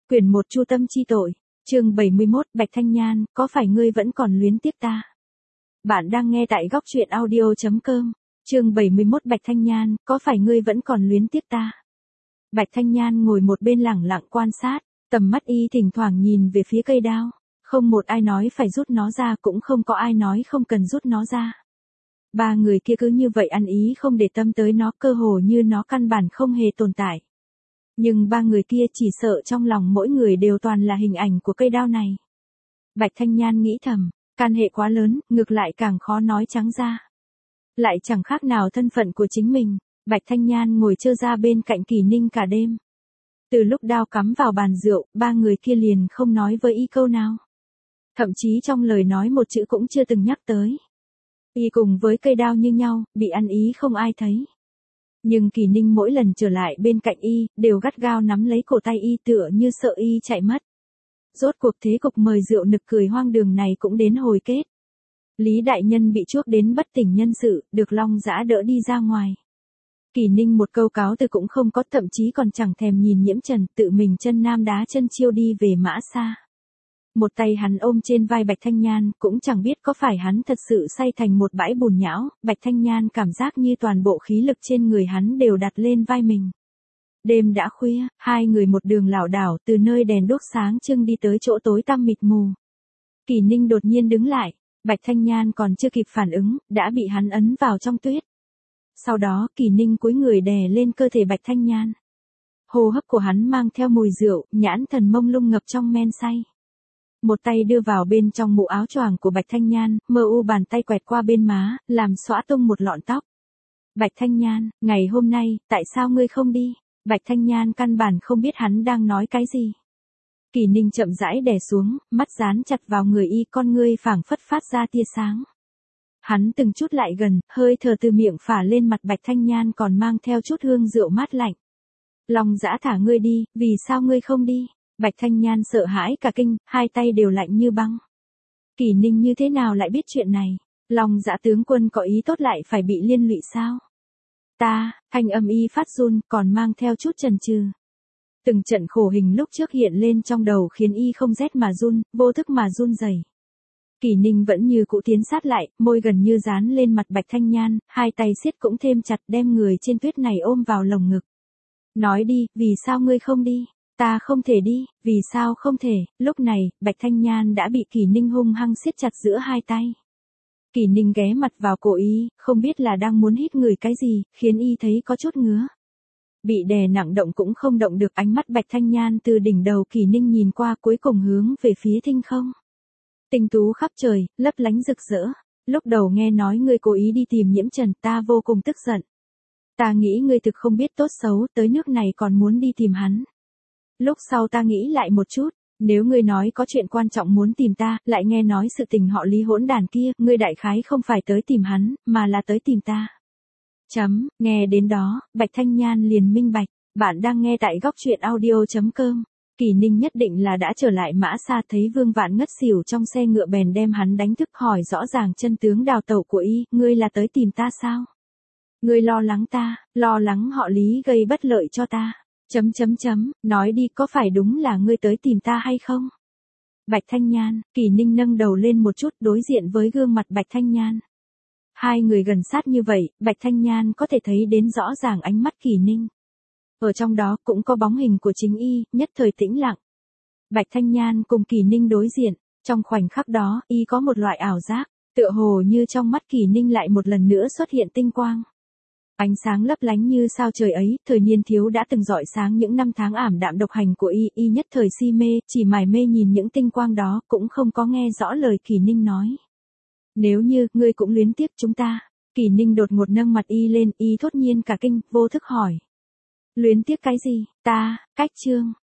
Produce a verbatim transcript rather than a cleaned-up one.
Quyển một Chu tâm chi tội, chương bảy mươi mốt, Bạch Thanh Nhan, có phải ngươi vẫn còn luyến tiếc ta? Bạn đang nghe tại góc truyện audio chấm com, chương bảy mươi mốt, Bạch Thanh Nhan, có phải ngươi vẫn còn luyến tiếc ta? Bạch Thanh Nhan ngồi một bên lẳng lặng quan sát, tầm mắt y thỉnh thoảng nhìn về phía cây đao, không một ai nói phải rút nó ra, cũng không có ai nói không cần rút nó ra. Ba người kia cứ như vậy ăn ý không để tâm tới nó, cơ hồ như nó căn bản không hề tồn tại. Nhưng ba người kia chỉ sợ trong lòng mỗi người đều toàn là hình ảnh của cây đao này. Bạch Thanh Nhan nghĩ thầm, can hệ quá lớn, ngược lại càng khó nói trắng ra. Lại chẳng khác nào thân phận của chính mình, Bạch Thanh Nhan ngồi trơ ra bên cạnh Kỳ Ninh cả đêm. Từ lúc đao cắm vào bàn rượu, ba người kia liền không nói với y câu nào. Thậm chí trong lời nói một chữ cũng chưa từng nhắc tới. Y cùng với cây đao như nhau, bị ăn ý không ai thấy. Nhưng Kỳ Ninh mỗi lần trở lại bên cạnh y, đều gắt gao nắm lấy cổ tay y tựa như sợ y chạy mất. Rốt cuộc thế cục mời rượu nực cười hoang đường này cũng đến hồi kết. Lý đại nhân bị chuốc đến bất tỉnh nhân sự, được Long Dã đỡ đi ra ngoài. Kỳ Ninh một câu cáo từ cũng không có, thậm chí còn chẳng thèm nhìn Nhiễm Trần, tự mình chân nam đá chân chiêu đi về Mã Sa. Một tay hắn ôm trên vai Bạch Thanh Nhan, cũng chẳng biết có phải hắn thật sự say thành một bãi bùn nhão, Bạch Thanh Nhan cảm giác như toàn bộ khí lực trên người hắn đều đặt lên vai mình. Đêm đã khuya, hai người một đường lảo đảo từ nơi đèn đuốc sáng trưng đi tới chỗ tối tăm mịt mù. Kỳ Ninh đột nhiên đứng lại, Bạch Thanh Nhan còn chưa kịp phản ứng, đã bị hắn ấn vào trong tuyết. Sau đó Kỳ Ninh cúi người đè lên cơ thể Bạch Thanh Nhan. Hô hấp của hắn mang theo mùi rượu, nhãn thần mông lung ngập trong men say. Một tay đưa vào bên trong mũ áo choàng của Bạch Thanh Nhan, mơ u bàn tay quẹt qua bên má, làm xõa tung một lọn tóc. Bạch Thanh Nhan, ngày hôm nay, tại sao ngươi không đi? Bạch Thanh Nhan căn bản không biết hắn đang nói cái gì. Kỳ Ninh chậm rãi đè xuống, mắt dán chặt vào người y, con ngươi phảng phất phát ra tia sáng. Hắn từng chút lại gần, hơi thở từ miệng phả lên mặt Bạch Thanh Nhan còn mang theo chút hương rượu mát lạnh. Long Dã thả ngươi đi, vì sao ngươi không đi? Bạch Thanh Nhan sợ hãi cả kinh, hai tay đều lạnh như băng. Kỳ Ninh như thế nào lại biết chuyện này? Long Dã tướng quân có ý tốt lại phải bị liên lụy sao? Ta, thanh âm y phát run, còn mang theo chút chần chừ. Từng trận khổ hình lúc trước hiện lên trong đầu khiến y không rét mà run, vô thức mà run rẩy. Kỳ Ninh vẫn như cũ tiến sát lại, môi gần như dán lên mặt Bạch Thanh Nhan, hai tay siết cũng thêm chặt, đem người trên tuyết này ôm vào lồng ngực. Nói đi, vì sao ngươi không đi? Ta không thể đi, vì sao không thể? Lúc này, Bạch Thanh Nhan đã bị Kỳ Ninh hung hăng siết chặt giữa hai tay. Kỳ Ninh ghé mặt vào cổ y, không biết là đang muốn hít người cái gì, khiến y thấy có chút ngứa. Bị đè nặng động cũng không động được, ánh mắt Bạch Thanh Nhan từ đỉnh đầu Kỳ Ninh nhìn qua cuối cùng hướng về phía thinh không. Tinh tú khắp trời, lấp lánh rực rỡ. Lúc đầu nghe nói ngươi cố ý đi tìm Nhiễm Trần, ta vô cùng tức giận. Ta nghĩ ngươi thực không biết tốt xấu, tới nước này còn muốn đi tìm hắn. Lúc sau ta nghĩ lại một chút, nếu ngươi nói có chuyện quan trọng muốn tìm ta, lại nghe nói sự tình họ Lý hỗn đàn kia, ngươi đại khái không phải tới tìm hắn, mà là tới tìm ta. Chấm, nghe đến đó, Bạch Thanh Nhan liền minh bạch, bạn đang nghe tại góc truyện audio chấm com. Kỳ Ninh nhất định là đã trở lại Mã Sa, thấy Vương Vạn ngất xỉu trong xe ngựa bèn đem hắn đánh thức, hỏi rõ ràng chân tướng đào tẩu của y, ngươi là tới tìm ta sao? Ngươi lo lắng ta, lo lắng họ Lý gây bất lợi cho ta. Chấm chấm chấm, nói đi, có phải đúng là ngươi tới tìm ta hay không? Bạch Thanh Nhan, Kỳ Ninh nâng đầu lên một chút đối diện với gương mặt Bạch Thanh Nhan. Hai người gần sát như vậy, Bạch Thanh Nhan có thể thấy đến rõ ràng ánh mắt Kỳ Ninh. Ở trong đó cũng có bóng hình của chính y, nhất thời tĩnh lặng. Bạch Thanh Nhan cùng Kỳ Ninh đối diện, trong khoảnh khắc đó, y có một loại ảo giác, tựa hồ như trong mắt Kỳ Ninh lại một lần nữa xuất hiện tinh quang. Ánh sáng lấp lánh như sao trời ấy, thời niên thiếu đã từng rọi sáng những năm tháng ảm đạm độc hành của y, y nhất thời si mê, chỉ mải mê nhìn những tinh quang đó, cũng không có nghe rõ lời Kỳ Ninh nói. Nếu như, ngươi cũng luyến tiếc chúng ta. Kỳ Ninh đột ngột nâng mặt y lên, y thốt nhiên cả kinh, vô thức hỏi. Luyến tiếc cái gì? Ta, cách chương,